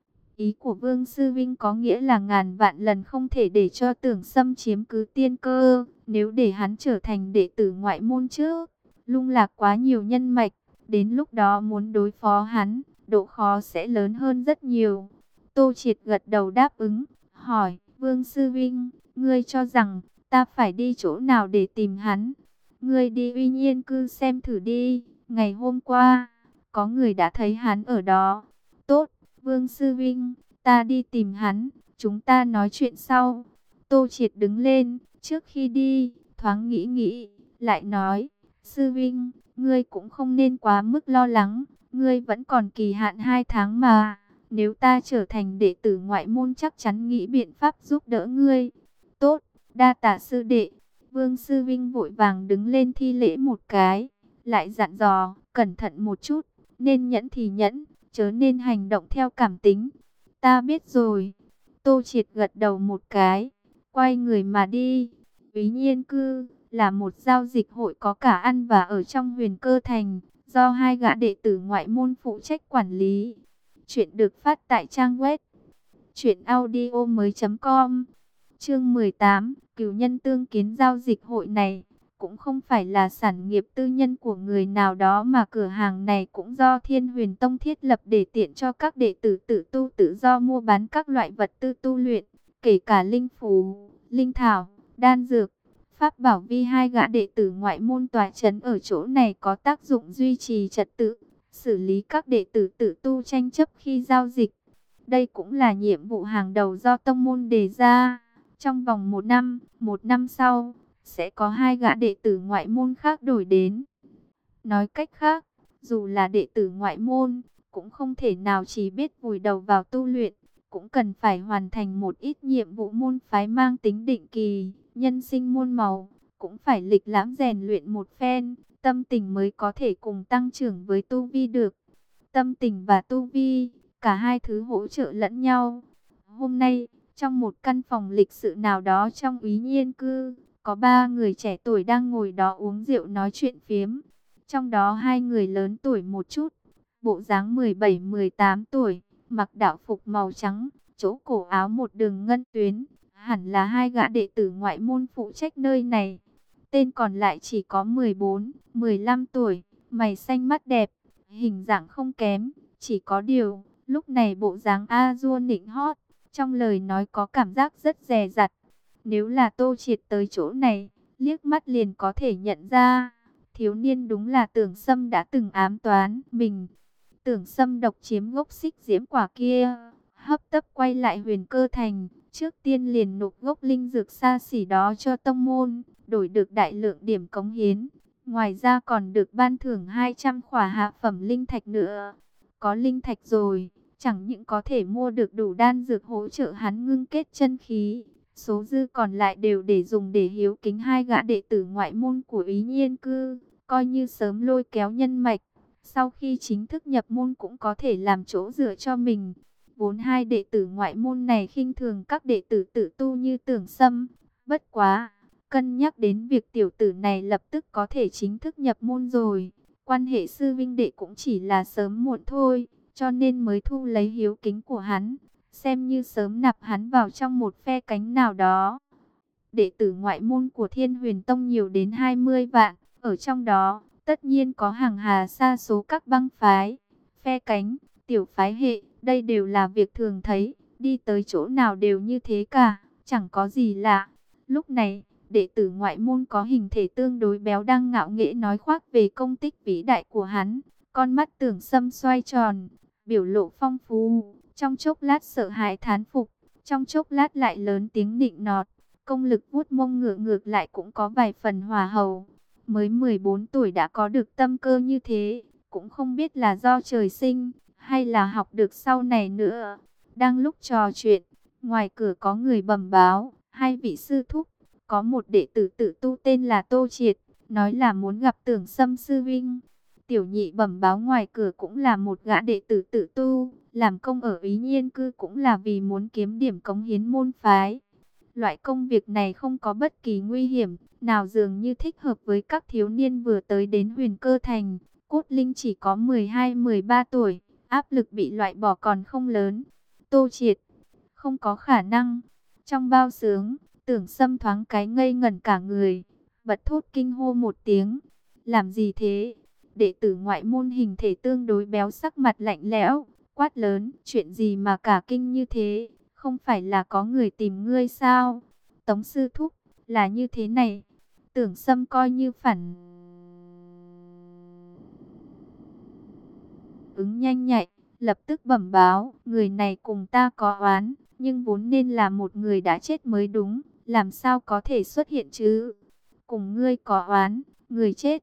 Ý của Vương Sư Vinh có nghĩa là ngàn vạn lần không thể để cho Tưởng Sâm chiếm cứ tiên cơ, nếu để hắn trở thành đệ tử ngoại môn trước, lung lạc quá nhiều nhân mạch, đến lúc đó muốn đối phó hắn, độ khó sẽ lớn hơn rất nhiều. Tô Triệt gật đầu đáp ứng, hỏi, Vương Sư Vinh, ngươi cho rằng ta phải đi chỗ nào để tìm hắn? Ngươi đi Uy Nhiên cư xem thử đi, ngày hôm qua, có người đã thấy hắn ở đó. Tốt, Vương Sư Vinh, ta đi tìm hắn, chúng ta nói chuyện sau. Tô Triệt đứng lên, trước khi đi, thoáng nghĩ nghĩ, lại nói, Sư Vinh, ngươi cũng không nên quá mức lo lắng, ngươi vẫn còn kỳ hạn hai tháng mà. Nếu ta trở thành đệ tử ngoại môn chắc chắn nghĩ biện pháp giúp đỡ ngươi. Tốt, đa tạ sư đệ. Vương Sư Vinh vội vàng đứng lên thi lễ một cái, lại dặn dò, cẩn thận một chút, nên nhẫn thì nhẫn, chớ nên hành động theo cảm tính. Ta biết rồi. Tô Triệt gật đầu một cái, quay người mà đi. Úy Nhiên cư là một giao dịch hội có cả ăn và ở trong Huyền Cơ Thành, do hai gã đệ tử ngoại môn phụ trách quản lý. Chuyện được phát tại trang web truyện audio mới chấm com. Chương mười tám, cửu nhân tương kiến. Giao dịch hội này cũng không phải là sản nghiệp tư nhân của người nào đó, mà cửa hàng này cũng do Thiên Huyền Tông thiết lập để tiện cho các đệ tử tự tu tự do mua bán các loại vật tư tu luyện, kể cả linh phù, linh thảo, đan dược, pháp bảo. Vi hai gã đệ tử ngoại môn tọa chấn ở chỗ này có tác dụng duy trì trật tự, xử lý các đệ tử tự tu tranh chấp khi giao dịch. Đây cũng là nhiệm vụ hàng đầu do tông môn đề ra. Trong vòng một năm, một năm sau, sẽ có hai gã đệ tử ngoại môn khác đổi đến. Nói cách khác, dù là đệ tử ngoại môn, cũng không thể nào chỉ biết vùi đầu vào tu luyện, cũng cần phải hoàn thành một ít nhiệm vụ môn phái mang tính định kỳ, nhân sinh muôn màu, cũng phải lịch lãm rèn luyện một phen, tâm tình mới có thể cùng tăng trưởng với tu vi được. Tâm tình và tu vi, cả hai thứ hỗ trợ lẫn nhau. Hôm nay, trong một căn phòng lịch sự nào đó trong Úy Nhiên cư, có ba người trẻ tuổi đang ngồi đó uống rượu nói chuyện phiếm. Trong đó hai người lớn tuổi một chút, bộ dáng mười bảy mười tám tuổi, mặc đạo phục màu trắng, chỗ cổ áo một đường ngân tuyến, hẳn là hai gã đệ tử ngoại môn phụ trách nơi này. Tên còn lại chỉ có mười bốn mười lăm tuổi, mày xanh mắt đẹp, hình dạng không kém, chỉ có điều, lúc này bộ dáng a dua nịnh hót, trong lời nói có cảm giác rất dè dặt. Nếu là Tô Triệt tới chỗ này, liếc mắt liền có thể nhận ra, thiếu niên đúng là Tưởng Sâm đã từng ám toán mình. Tưởng Sâm độc chiếm gốc xích diễm quả kia, hấp tấp quay lại Huyền Cơ Thành, trước tiên liền nộp gốc linh dược xa xỉ đó cho tông môn, đổi được đại lượng điểm cống hiến. Ngoài ra còn được ban thưởng hai trăm khỏa hạ phẩm linh thạch nữa. Có linh thạch rồi, chẳng những có thể mua được đủ đan dược hỗ trợ hắn ngưng kết chân khí, số dư còn lại đều để dùng để hiếu kính hai gã đệ tử ngoại môn của Úy Nhiên cư, coi như sớm lôi kéo nhân mạch. Sau khi chính thức nhập môn cũng có thể làm chỗ dựa cho mình. Vốn hai đệ tử ngoại môn này khinh thường các đệ tử tự tu như Tưởng Sâm. Bất quá, cân nhắc đến việc tiểu tử này lập tức có thể chính thức nhập môn rồi, quan hệ sư vinh đệ cũng chỉ là sớm muộn thôi, cho nên mới thu lấy hiếu kính của hắn, xem như sớm nạp hắn vào trong một phe cánh nào đó. Đệ tử ngoại môn của Thiên Huyền Tông nhiều đến hai mươi vạn, ở trong đó, tất nhiên có hàng hà sa số các băng phái, phe cánh, tiểu phái hệ, đây đều là việc thường thấy, đi tới chỗ nào đều như thế cả, chẳng có gì lạ. Lúc này, đệ tử ngoại môn có hình thể tương đối béo đang ngạo nghễ nói khoác về công tích vĩ đại của hắn, Con mắt Tưởng Sâm xoay tròn, biểu lộ phong phú, trong chốc lát sợ hãi thán phục, trong chốc lát lại lớn tiếng nịnh nọt, công lực vuốt mông ngựa ngược lại cũng có vài phần hòa hậu. Mới mười bốn tuổi đã có được tâm cơ như thế, cũng không biết là do trời sinh, hay là học được sau này nữa. Đang lúc trò chuyện, ngoài cửa có người bẩm báo, hai vị sư thúc, có một đệ tử tự tu tên là Tô Triệt, nói là muốn gặp Tưởng Sâm sư vinh. Tiểu nhị bẩm báo ngoài cửa cũng là một gã đệ tử tự tu, làm công ở Ý Nhiên cư cũng là vì muốn kiếm điểm cống hiến môn phái. Loại công việc này không có bất kỳ nguy hiểm nào, dường như thích hợp với các thiếu niên vừa tới đến Huyền Cơ Thành. Cốt Linh chỉ có mười hai mười ba tuổi, áp lực bị loại bỏ còn không lớn. Tô Triệt, không có khả năng. Trong bao sướng, Tưởng Sâm thoáng cái ngây ngẩn cả người, bật thốt kinh hô một tiếng. Làm gì thế? Đệ tử ngoại môn hình thể tương đối béo, sắc mặt lạnh lẽo, quát lớn, chuyện gì mà cả kinh như thế? Không phải là có người tìm ngươi sao? Tống sư thúc, là như thế này. Tưởng Sâm coi như phản ứng nhanh nhạy, lập tức bẩm báo, người này cùng ta có oán, nhưng vốn nên là một người đã chết mới đúng, làm sao có thể xuất hiện chứ? Cùng ngươi có oán, người chết.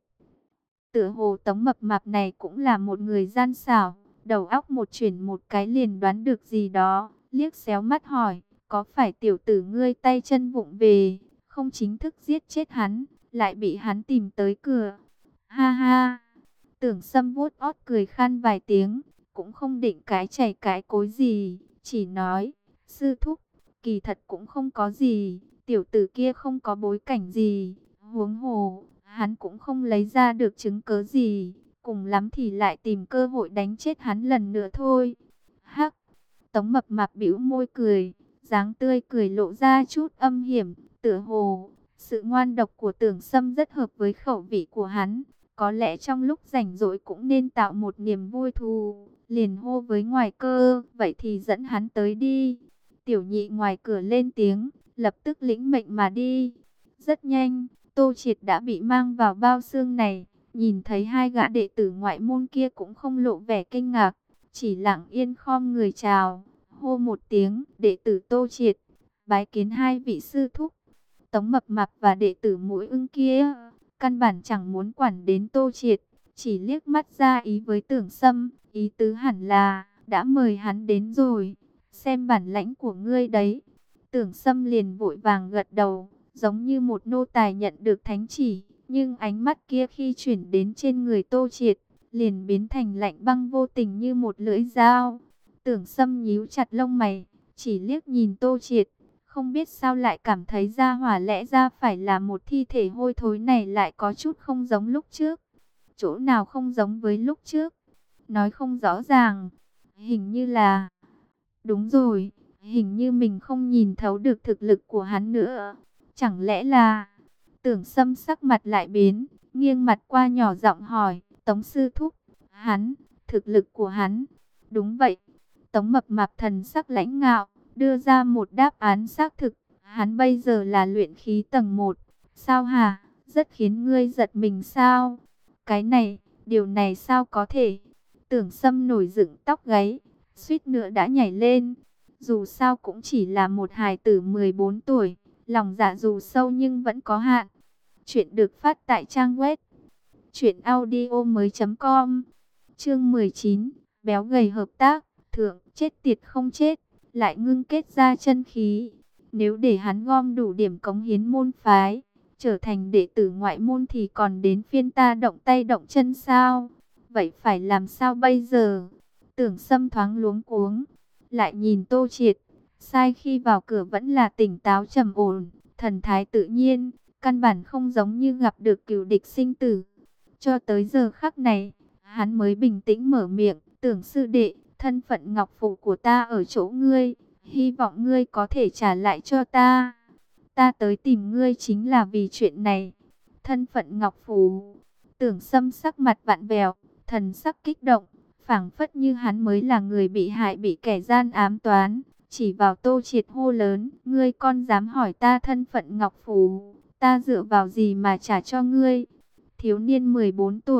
Tựa hồ Tống Mập Mạp này cũng là một người gian xảo, đầu óc một chuyển một cái liền đoán được gì đó, liếc xéo mắt hỏi, có phải tiểu tử ngươi tay chân vụng về, không chính thức giết chết hắn, lại bị hắn tìm tới cửa? Ha ha! Tưởng Sâm vuốt ót cười khan vài tiếng, cũng không định cái chảy cái cối gì, chỉ nói, sư thúc, kỳ thật cũng không có gì, tiểu tử kia không có bối cảnh gì, huống hồ, hắn cũng không lấy ra được chứng cớ gì, cùng lắm thì lại tìm cơ hội đánh chết hắn lần nữa thôi. Hắc! Tống Mập Mạp bĩu môi cười, dáng tươi cười lộ ra chút âm hiểm, tựa hồ, sự ngoan độc của Tưởng Sâm rất hợp với khẩu vị của hắn. Có lẽ trong lúc rảnh rỗi cũng nên tạo một niềm vui thú, liền hô với ngoài cơ, vậy thì dẫn hắn tới đi. Tiểu nhị ngoài cửa lên tiếng, lập tức lĩnh mệnh mà đi. Rất nhanh, Tô Triệt đã bị mang vào bao xương này, nhìn thấy hai gã đệ tử ngoại môn kia cũng không lộ vẻ kinh ngạc, chỉ lặng yên khom người chào, hô một tiếng, đệ tử Tô Triệt, bái kiến hai vị sư thúc. Tống Mập Mạp và đệ tử Mũi Ưng kia căn bản chẳng muốn quản đến Tô Triệt, chỉ liếc mắt ra ý với Tưởng Sâm, ý tứ hẳn là đã mời hắn đến rồi, xem bản lãnh của ngươi đấy. Tưởng Sâm liền vội vàng gật đầu, giống như một nô tài nhận được thánh chỉ, nhưng ánh mắt kia khi chuyển đến trên người Tô Triệt, liền biến thành lạnh băng vô tình như một lưỡi dao. Tưởng Sâm nhíu chặt lông mày, chỉ liếc nhìn Tô Triệt, không biết sao lại cảm thấy gia hỏa lẽ ra phải là một thi thể hôi thối này lại có chút không giống lúc trước. Chỗ nào không giống với lúc trước? Nói không rõ ràng. Hình như là... Đúng rồi, hình như mình không nhìn thấu được thực lực của hắn nữa. Chẳng lẽ là... Tưởng Sâm sắc mặt lại biến, nghiêng mặt qua nhỏ giọng hỏi, Tống sư thúc, hắn, thực lực của hắn. Đúng vậy. Tống Mập Mạp thần sắc lãnh ngạo, đưa ra một đáp án xác thực, hắn bây giờ là luyện khí tầng một. Sao hả? Rất khiến ngươi giật mình sao? Cái này, điều này sao có thể? Tưởng Sâm nổi dựng tóc gáy, suýt nữa đã nhảy lên. Dù sao cũng chỉ là một hài tử mười bốn tuổi, lòng dạ dù sâu nhưng vẫn có hạn. Chuyện được phát tại trang web truyện audio mới.com. Chương mười chín, béo gầy hợp tác, thượng, chết tiệt không chết, lại ngưng kết ra chân khí. Nếu để hắn gom đủ điểm cống hiến môn phái, trở thành đệ tử ngoại môn thì còn đến phiên ta động tay động chân sao? Vậy phải làm sao bây giờ? Tưởng Sâm thoáng luống cuống, lại nhìn Tô Triệt, sai khi vào cửa vẫn là tỉnh táo trầm ổn, thần thái tự nhiên, căn bản không giống như gặp được cừu địch sinh tử. Cho tới giờ khắc này, hắn mới bình tĩnh mở miệng, Tưởng sư đệ, thân phận ngọc phủ của ta ở chỗ ngươi, hy vọng ngươi có thể trả lại cho ta. Ta tới tìm ngươi chính là vì chuyện này. Thân phận ngọc phủ. Tưởng Sâm sắc mặt vặn vẹo, thần sắc kích động, phảng phất như hắn mới là người bị hại, bị kẻ gian ám toán. Chỉ vào Tô Triệt hô lớn, ngươi con dám hỏi ta thân phận ngọc phủ, ta dựa vào gì mà trả cho ngươi? Thiếu niên mười bốn tuổi,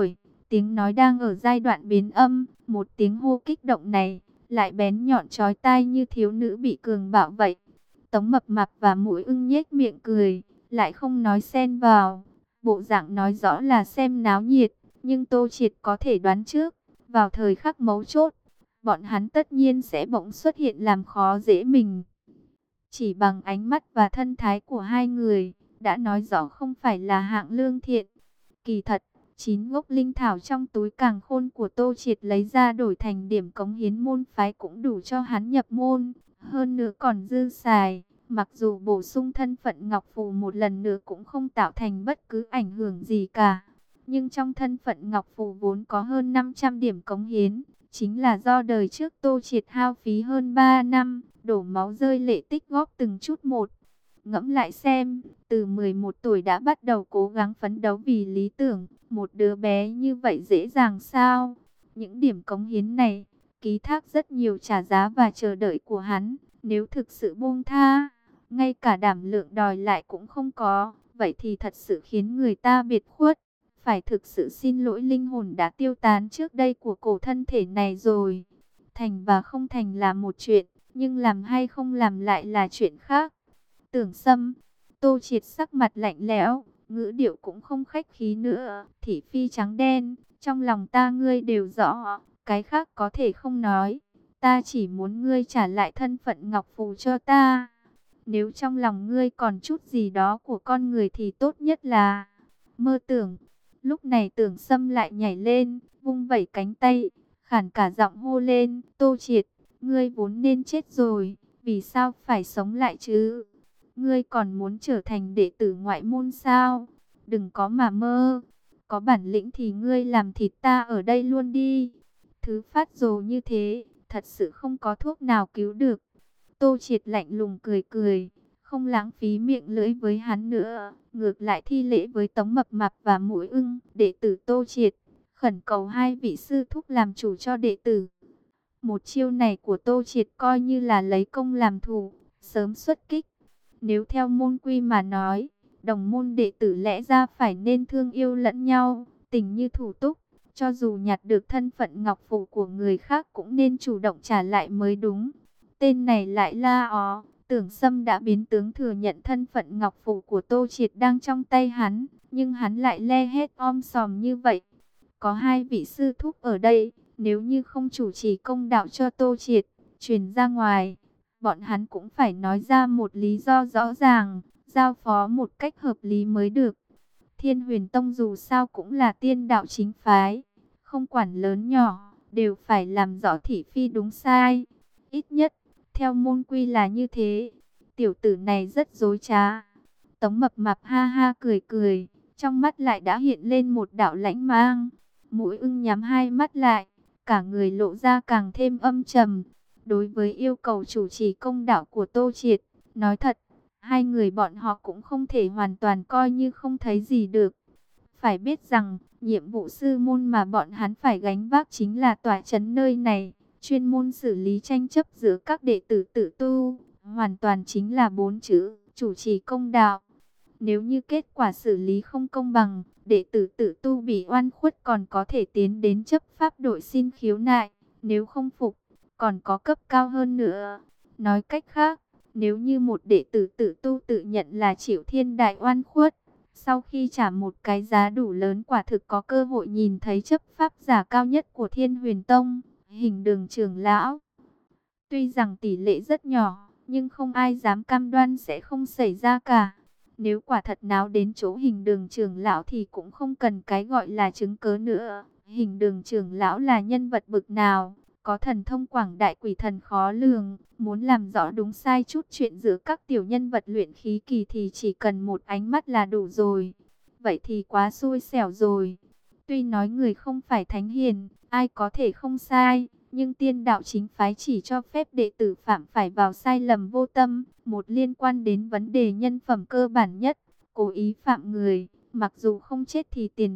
tiếng nói đang ở giai đoạn biến âm, một tiếng hô kích động này, lại bén nhọn chói tai như thiếu nữ bị cường bạo vậy. Tống Mập Mạp và Mũi Ưng nhếch miệng cười, lại không nói xen vào. Bộ dạng nói rõ là xem náo nhiệt, nhưng Tô Triệt có thể đoán trước, vào thời khắc mấu chốt, bọn hắn tất nhiên sẽ bỗng xuất hiện làm khó dễ mình. Chỉ bằng ánh mắt và thân thái của hai người, đã nói rõ không phải là hạng lương thiện. Kỳ thật, chín gốc linh thảo trong túi càn khôn của Tô Triệt lấy ra đổi thành điểm cống hiến môn phái cũng đủ cho hắn nhập môn, hơn nữa còn dư xài. Mặc dù bổ sung thân phận Ngọc Phù một lần nữa cũng không tạo thành bất cứ ảnh hưởng gì cả. Nhưng trong thân phận Ngọc Phù vốn có hơn năm trăm điểm cống hiến, chính là do đời trước Tô Triệt hao phí hơn ba năm, đổ máu rơi lệ tích góp từng chút một. Ngẫm lại xem, từ mười một tuổi đã bắt đầu cố gắng phấn đấu vì lý tưởng, một đứa bé như vậy dễ dàng sao? Những điểm cống hiến này, ký thác rất nhiều trả giá và chờ đợi của hắn, nếu thực sự buông tha, ngay cả đảm lượng đòi lại cũng không có, vậy thì thật sự khiến người ta biệt khuất. Phải thực sự xin lỗi linh hồn đã tiêu tán trước đây của cổ thân thể này rồi. Thành và không thành là một chuyện, nhưng làm hay không làm lại là chuyện khác. Tưởng Sâm, Tô Triệt sắc mặt lạnh lẽo, ngữ điệu cũng không khách khí nữa. Thị phi trắng đen, trong lòng ta ngươi đều rõ, cái khác có thể không nói. Ta chỉ muốn ngươi trả lại thân phận Ngọc Phù cho ta. Nếu trong lòng ngươi còn chút gì đó của con người thì tốt nhất là mơ tưởng. Lúc này Tưởng Sâm lại nhảy lên, vung vẩy cánh tay, khản cả giọng hô lên, Tô Triệt, ngươi vốn nên chết rồi, vì sao phải sống lại chứ? Ngươi còn muốn trở thành đệ tử ngoại môn sao? Đừng có mà mơ, có bản lĩnh thì ngươi làm thịt ta ở đây luôn đi. Thứ phát rồ như thế, thật sự không có thuốc nào cứu được. Tô Triệt lạnh lùng cười cười, không lãng phí miệng lưỡi với hắn nữa, ngược lại thi lễ với Tống Mập Mạp và Mũi Ưng, đệ tử Tô Triệt, khẩn cầu hai vị sư thúc làm chủ cho đệ tử. Một chiêu này của Tô Triệt coi như là lấy công làm thủ, sớm xuất kích. Nếu theo môn quy mà nói, đồng môn đệ tử lẽ ra phải nên thương yêu lẫn nhau, tình như thủ túc. Cho dù nhặt được thân phận ngọc phù của người khác cũng nên chủ động trả lại mới đúng. Tên này lại la ó, Tưởng Sâm đã biến tướng thừa nhận thân phận ngọc phù của Tô Triệt đang trong tay hắn, nhưng hắn lại le hét om sòm như vậy. Có hai vị sư thúc ở đây, nếu như không chủ trì công đạo cho Tô Triệt, truyền ra ngoài, bọn hắn cũng phải nói ra một lý do rõ ràng, giao phó một cách hợp lý mới được. Thiên Huyền Tông dù sao cũng là tiên đạo chính phái, không quản lớn nhỏ, đều phải làm rõ thị phi đúng sai. Ít nhất, theo môn quy là như thế. Tiểu tử này rất dối trá. Tống Mập Mạp ha ha cười cười, trong mắt lại đã hiện lên một đạo lãnh mang. Mũi Ưng nhắm hai mắt lại, cả người lộ ra càng thêm âm trầm. Đối với yêu cầu chủ trì công đạo của Tô Triệt, nói thật, hai người bọn họ cũng không thể hoàn toàn coi như không thấy gì được. Phải biết rằng, nhiệm vụ sư môn mà bọn hắn phải gánh vác chính là tòa trấn nơi này, chuyên môn xử lý tranh chấp giữa các đệ tử tự tu, hoàn toàn chính là bốn chữ, chủ trì công đạo. Nếu như kết quả xử lý không công bằng, đệ tử tự tu bị oan khuất còn có thể tiến đến chấp pháp đội xin khiếu nại, nếu không phục, còn có cấp cao hơn nữa. Nói cách khác, nếu như một đệ tử tự tu tự nhận là chịu thiên đại oan khuất, sau khi trả một cái giá đủ lớn quả thực có cơ hội nhìn thấy chấp pháp giả cao nhất của Thiên Huyền Tông, Hình Đường trưởng lão. Tuy rằng tỷ lệ rất nhỏ, nhưng không ai dám cam đoan sẽ không xảy ra cả. Nếu quả thật náo đến chỗ Hình Đường trưởng lão thì cũng không cần cái gọi là chứng cớ nữa. Hình Đường trưởng lão là nhân vật bực nào, có thần thông quảng đại quỷ thần khó lường, muốn làm rõ đúng sai chút chuyện giữa các tiểu nhân vật luyện khí kỳ thì chỉ cần một ánh mắt là đủ rồi. Vậy thì quá xui xẻo rồi. Tuy nói người không phải thánh hiền, ai có thể không sai, nhưng tiên đạo chính phái chỉ cho phép đệ tử phạm phải vào sai lầm vô tâm, một liên quan đến vấn đề nhân phẩm cơ bản nhất, cố ý phạm người, mặc dù không chết thì tiền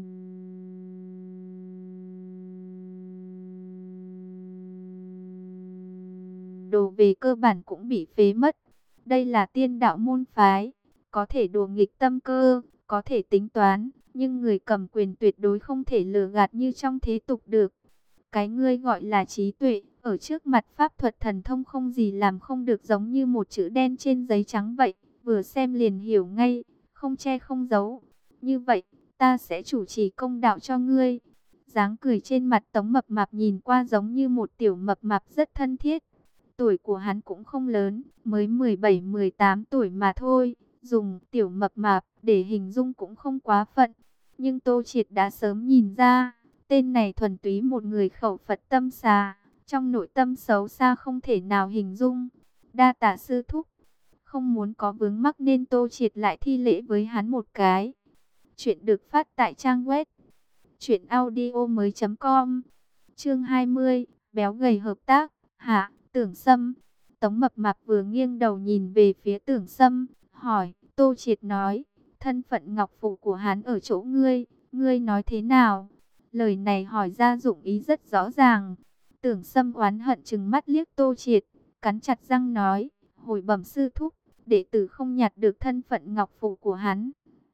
đồ về cơ bản cũng bị phế mất. Đây là tiên đạo môn phái, có thể đùa nghịch tâm cơ, có thể tính toán, nhưng người cầm quyền tuyệt đối không thể lừa gạt như trong thế tục được. Cái ngươi gọi là trí tuệ, ở trước mặt pháp thuật thần thông không gì làm không được, giống như một chữ đen trên giấy trắng vậy, vừa xem liền hiểu ngay, không che không giấu. Như vậy, ta sẽ chủ trì công đạo cho ngươi. Dáng cười trên mặt Tống Mập Mạp nhìn qua giống như một tiểu mập mạp rất thân thiết. Tuổi của hắn cũng không lớn, mới mười bảy mười tám tuổi mà thôi, dùng tiểu mập mạp để hình dung cũng không quá phận. Nhưng Tô Triệt đã sớm nhìn ra, tên này thuần túy một người khẩu Phật tâm xà, trong nội tâm xấu xa không thể nào hình dung. Đa tạ sư thúc, không muốn có vướng mắc nên Tô Triệt lại thi lễ với hắn một cái. Chuyện được phát tại trang web truyện audio mới chấm com. Chương hai mươi, béo gầy hợp tác. Hạ, Tưởng Sâm. Tống Mập Mạp vừa nghiêng đầu nhìn về phía Tưởng Sâm, hỏi. Tô Triệt nói, thân phận ngọc phụ của hắn ở chỗ ngươi, ngươi nói thế nào? Lời này hỏi ra dụng ý rất rõ ràng. Tưởng Sâm oán hận trừng mắt liếc Tô Triệt, cắn chặt răng nói, hồi bẩm sư thúc, đệ tử không nhặt được thân phận ngọc phụ của hắn.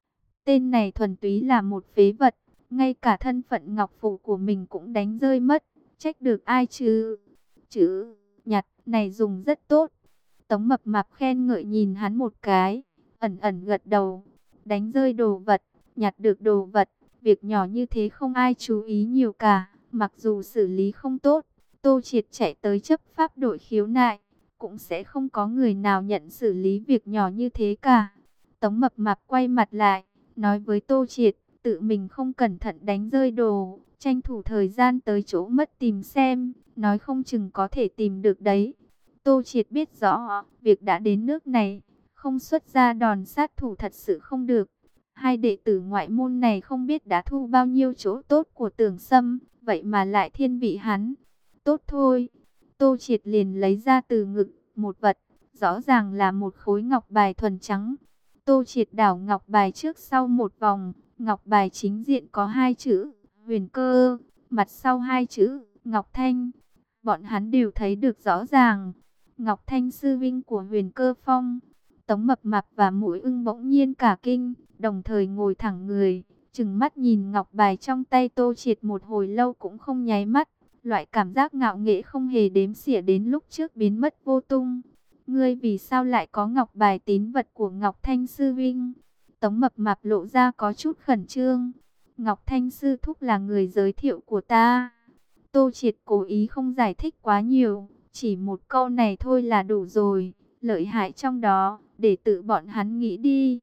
Tên này thuần túy là một phế vật, ngay cả thân phận ngọc phụ của mình cũng đánh rơi mất, trách được ai chứ? Chữ nhặt này dùng rất tốt. Tống Mập Mạp khen ngợi nhìn hắn một cái, ẩn ẩn gật đầu. Đánh rơi đồ vật, nhặt được đồ vật, việc nhỏ như thế không ai chú ý nhiều cả. Mặc dù xử lý không tốt, Tô Triệt chạy tới chấp pháp đội khiếu nại, cũng sẽ không có người nào nhận xử lý việc nhỏ như thế cả. Tống Mập Mạp quay mặt lại, nói với Tô Triệt, tự mình không cẩn thận đánh rơi đồ, tranh thủ thời gian tới chỗ mất tìm xem, nói không chừng có thể tìm được đấy. Tô Triệt biết rõ, việc đã đến nước này, không xuất ra đòn sát thủ thật sự không được. Hai đệ tử ngoại môn này không biết đã thu bao nhiêu chỗ tốt của Tưởng Sâm, vậy mà lại thiên vị hắn. Tốt thôi, Tô Triệt liền lấy ra từ ngực một vật, rõ ràng là một khối ngọc bài thuần trắng. Tô Triệt đảo ngọc bài trước sau một vòng, ngọc bài chính diện có hai chữ Huyền Cơ, mặt sau hai chữ Ngọc Thanh. Bọn hắn đều thấy được rõ ràng, Ngọc Thanh sư vinh của Huyền Cơ Phong. Tống Mập Mạp và Mũi Ưng bỗng nhiên cả kinh, đồng thời ngồi thẳng người, trừng mắt nhìn ngọc bài trong tay Tô Triệt một hồi lâu cũng không nháy mắt. Loại cảm giác ngạo nghễ không hề đếm xỉa đến lúc trước biến mất vô tung. Ngươi vì sao lại có ngọc bài tín vật của Ngọc Thanh sư vinh? Tống Mập Mạp lộ ra có chút khẩn trương. Ngọc Thanh sư thúc là người giới thiệu của ta. Tô Triệt cố ý không giải thích quá nhiều, chỉ một câu này thôi là đủ rồi. Lợi hại trong đó, để tự bọn hắn nghĩ đi.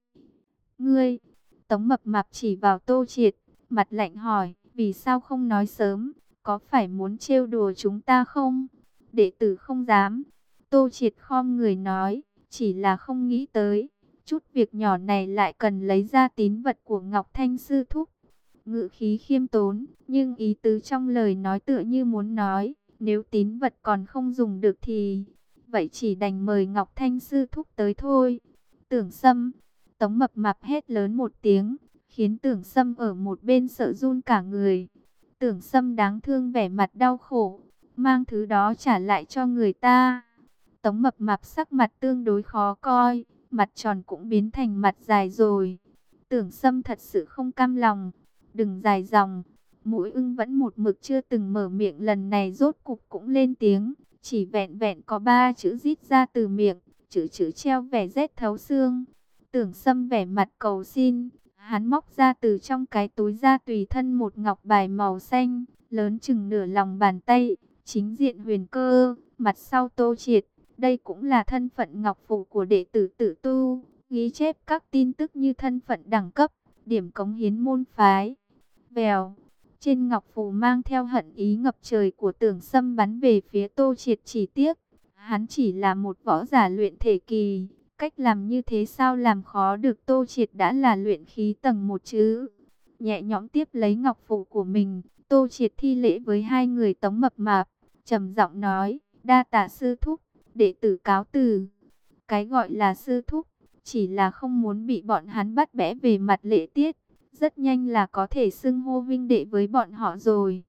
Ngươi, Tống Mập Mạp chỉ vào Tô Triệt, mặt lạnh hỏi, vì sao không nói sớm, có phải muốn trêu đùa chúng ta không? Đệ tử không dám. Tô Triệt khom người nói, chỉ là không nghĩ tới, chút việc nhỏ này lại cần lấy ra tín vật của Ngọc Thanh sư thúc. Ngữ khí khiêm tốn, nhưng ý tứ trong lời nói tựa như muốn nói, nếu tín vật còn không dùng được thì, vậy chỉ đành mời Ngọc Thanh sư thúc tới thôi. Tưởng Sâm, Tống Mập Mạp hét lớn một tiếng, khiến Tưởng Sâm ở một bên sợ run cả người. Tưởng Sâm đáng thương vẻ mặt đau khổ, mang thứ đó trả lại cho người ta. Tống Mập Mạp sắc mặt tương đối khó coi, mặt tròn cũng biến thành mặt dài rồi. Tưởng Sâm thật sự không cam lòng, đừng dài dòng. Mũi Ưng vẫn một mực chưa từng mở miệng, lần này rốt cục cũng lên tiếng, chỉ vẹn vẹn có ba chữ rít ra từ miệng, chữ chữ treo vẻ rét thấu xương. Tưởng Sâm vẻ mặt cầu xin, hắn móc ra từ trong cái túi ra tùy thân một ngọc bài màu xanh, lớn chừng nửa lòng bàn tay, chính diện Huyền Cơ, mặt sau Tô Triệt. Đây cũng là thân phận ngọc phụ của đệ tử Tử Tu, ghi chép các tin tức như thân phận đẳng cấp, điểm cống hiến môn phái. Vèo, trên ngọc phù mang theo hận ý ngập trời của Tưởng Sâm bắn về phía Tô Triệt, chỉ tiếc hắn chỉ là một võ giả luyện thể kỳ, cách làm như thế sao làm khó được Tô Triệt đã là luyện khí tầng một chứ. Nhẹ nhõm tiếp lấy ngọc phù của mình, Tô Triệt thi lễ với hai người Tống Mập Mạp, trầm giọng nói, đa tạ sư thúc, đệ tử cáo từ. Cái gọi là sư thúc, chỉ là không muốn bị bọn hắn bắt bẽ về mặt lễ tiết, rất nhanh là có thể xưng hô vinh đệ với bọn họ rồi.